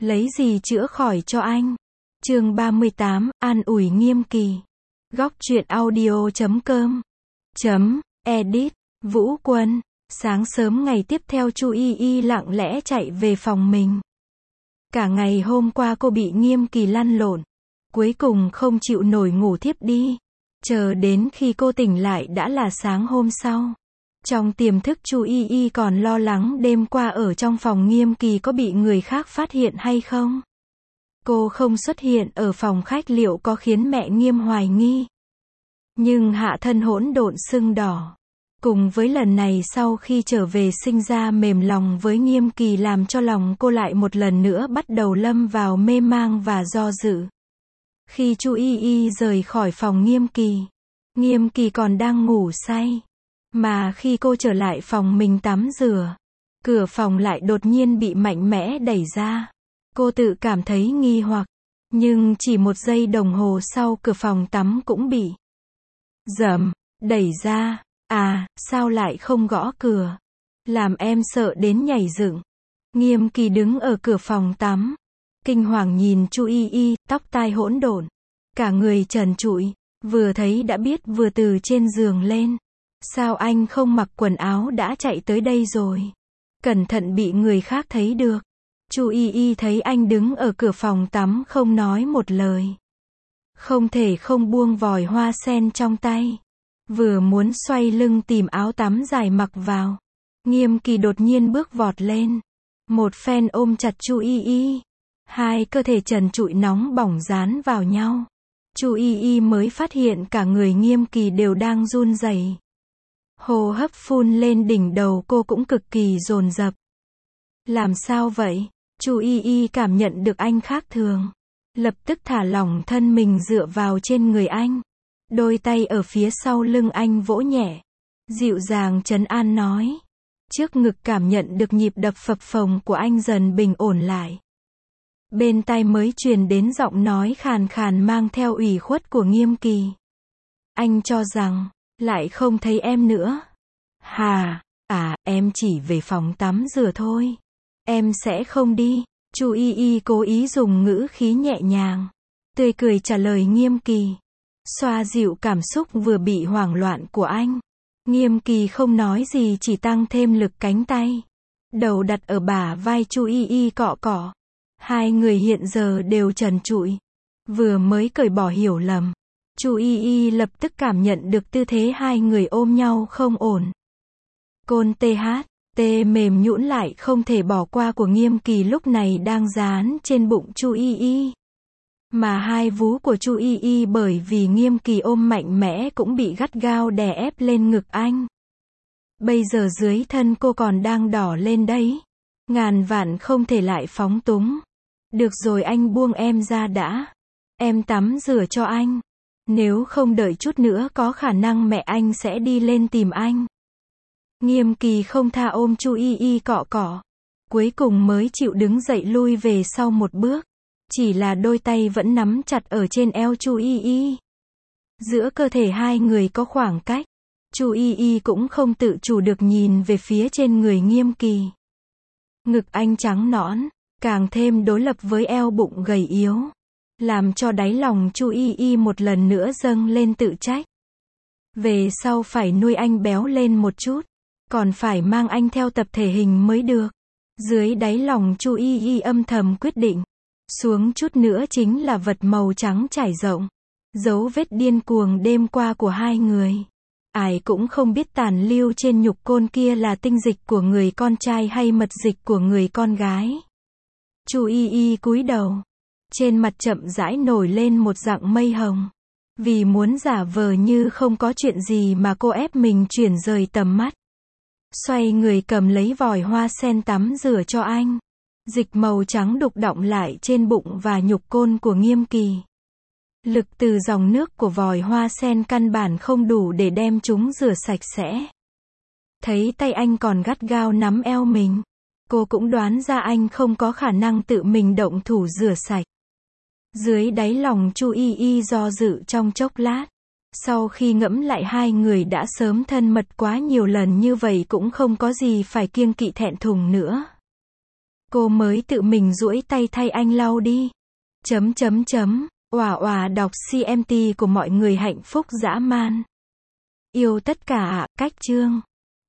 Lấy gì chữa khỏi cho anh? Chương 38, an ủi Nghiêm Kỳ. Góc truyện audio.com Edit, Vũ Quân. Sáng sớm ngày tiếp theo Chu Y Y lặng lẽ chạy về phòng mình. Cả ngày hôm qua cô bị Nghiêm Kỳ lăn lộn. Cuối cùng không chịu nổi ngủ thiếp đi. Chờ đến khi cô tỉnh lại đã là sáng hôm sau. Trong tiềm thức Chu Y Y còn lo lắng đêm qua ở trong phòng Nghiêm Kỳ có bị người khác phát hiện hay không. Cô không xuất hiện ở phòng khách liệu có khiến mẹ Nghiêm hoài nghi. Nhưng hạ thân hỗn độn sưng đỏ. Cùng với lần này sau khi trở về sinh ra mềm lòng với Nghiêm Kỳ làm cho lòng cô lại một lần nữa bắt đầu lâm vào mê mang và do dự. Khi Chu Y Y rời khỏi phòng Nghiêm Kỳ còn đang ngủ say. Mà khi cô trở lại phòng mình tắm rửa, cửa phòng lại đột nhiên bị mạnh mẽ đẩy ra. Cô tự cảm thấy nghi hoặc, nhưng chỉ một giây đồng hồ sau cửa phòng tắm cũng bị đẩy ra. À, sao lại không gõ cửa? Làm em sợ đến nhảy dựng. Nghiêm Kỳ đứng ở cửa phòng tắm, kinh hoàng nhìn Chu Y Y, tóc tai hỗn độn, cả người trần trụi, vừa thấy đã biết vừa từ trên giường lên. Sao anh không mặc quần áo đã chạy tới đây rồi? Cẩn thận bị người khác thấy được. Chu Y Y thấy anh đứng ở cửa phòng tắm không nói một lời. Không thể không buông vòi hoa sen trong tay. Vừa muốn xoay lưng tìm áo tắm dài mặc vào. Nghiêm Kỳ đột nhiên bước vọt lên. Một phen ôm chặt Chu Y Y. Hai cơ thể trần trụi nóng bỏng dán vào nhau. Chu Y Y mới phát hiện cả người Nghiêm Kỳ đều đang run rẩy. Hô hấp phun lên đỉnh đầu cô cũng cực kỳ dồn dập. Làm sao vậy? Chu Y Y cảm nhận được anh khác thường. Lập tức thả lỏng thân mình dựa vào trên người anh. Đôi tay ở phía sau lưng anh vỗ nhẹ. Dịu dàng trấn an nói. Trước ngực cảm nhận được nhịp đập phập phồng của anh dần bình ổn lại. Bên tai mới truyền đến giọng nói khàn khàn mang theo ủy khuất của Nghiêm Kỳ. Anh cho rằng, lại không thấy em nữa. Hà, em chỉ về phòng tắm rửa thôi. Em sẽ không đi. Chu Y Y cố ý dùng ngữ khí nhẹ nhàng, tươi cười trả lời Nghiêm Kỳ. Xoa dịu cảm xúc vừa bị hoảng loạn của anh. Nghiêm Kỳ không nói gì chỉ tăng thêm lực cánh tay. Đầu đặt ở bả vai Chu Y Y cọ cọ. Hai người hiện giờ đều trần trụi. Vừa mới cởi bỏ hiểu lầm. Chu Y Y lập tức cảm nhận được tư thế hai người ôm nhau không ổn. Côn THT mềm nhũn lại không thể bỏ qua của Nghiêm Kỳ lúc này đang dán trên bụng Chu Y Y. Mà hai vú của Chu Y Y bởi vì Nghiêm Kỳ ôm mạnh mẽ cũng bị gắt gao đè ép lên ngực anh. Bây giờ dưới thân cô còn đang đỏ lên đấy. Ngàn vạn không thể lại phóng túng. Được rồi anh buông em ra đã. Em tắm rửa cho anh. Nếu không đợi chút nữa có khả năng mẹ anh sẽ đi lên tìm anh. Nghiêm Kỳ không tha ôm Chu Y Y cọ cọ. Cuối cùng mới chịu đứng dậy lui về sau một bước. Chỉ là đôi tay vẫn nắm chặt ở trên eo Chu Y Y. Giữa cơ thể hai người có khoảng cách. Chu Y Y cũng không tự chủ được nhìn về phía trên người Nghiêm Kỳ. Ngực anh trắng nõn, càng thêm đối lập với eo bụng gầy yếu. Làm cho đáy lòng Chu Y Y một lần nữa dâng lên tự trách. Về sau phải nuôi anh béo lên một chút. Còn phải mang anh theo tập thể hình mới được. Dưới đáy lòng Chu Y Y âm thầm quyết định. Xuống chút nữa chính là vật màu trắng trải rộng. Dấu vết điên cuồng đêm qua của hai người. Ai cũng không biết tàn lưu trên nhục côn kia là tinh dịch của người con trai hay mật dịch của người con gái. Chu Y Y cúi đầu. Trên mặt chậm rãi nổi lên một dạng mây hồng. Vì muốn giả vờ như không có chuyện gì mà cô ép mình chuyển rời tầm mắt. Xoay người cầm lấy vòi hoa sen tắm rửa cho anh. Dịch màu trắng đục đọng lại trên bụng và nhục côn của Nghiêm Kỳ. Lực từ dòng nước của vòi hoa sen căn bản không đủ để đem chúng rửa sạch sẽ. Thấy tay anh còn gắt gao nắm eo mình. Cô cũng đoán ra anh không có khả năng tự mình động thủ rửa sạch. Dưới đáy lòng Chu Y Y do dự trong chốc lát. Sau khi ngẫm lại hai người đã sớm thân mật quá nhiều lần như vậy cũng không có gì phải kiêng kỵ thẹn thùng nữa. Cô mới tự mình duỗi tay thay anh lau đi. Òa òa đọc CMT của mọi người hạnh phúc dã man. Yêu tất cả ạ, cách chương.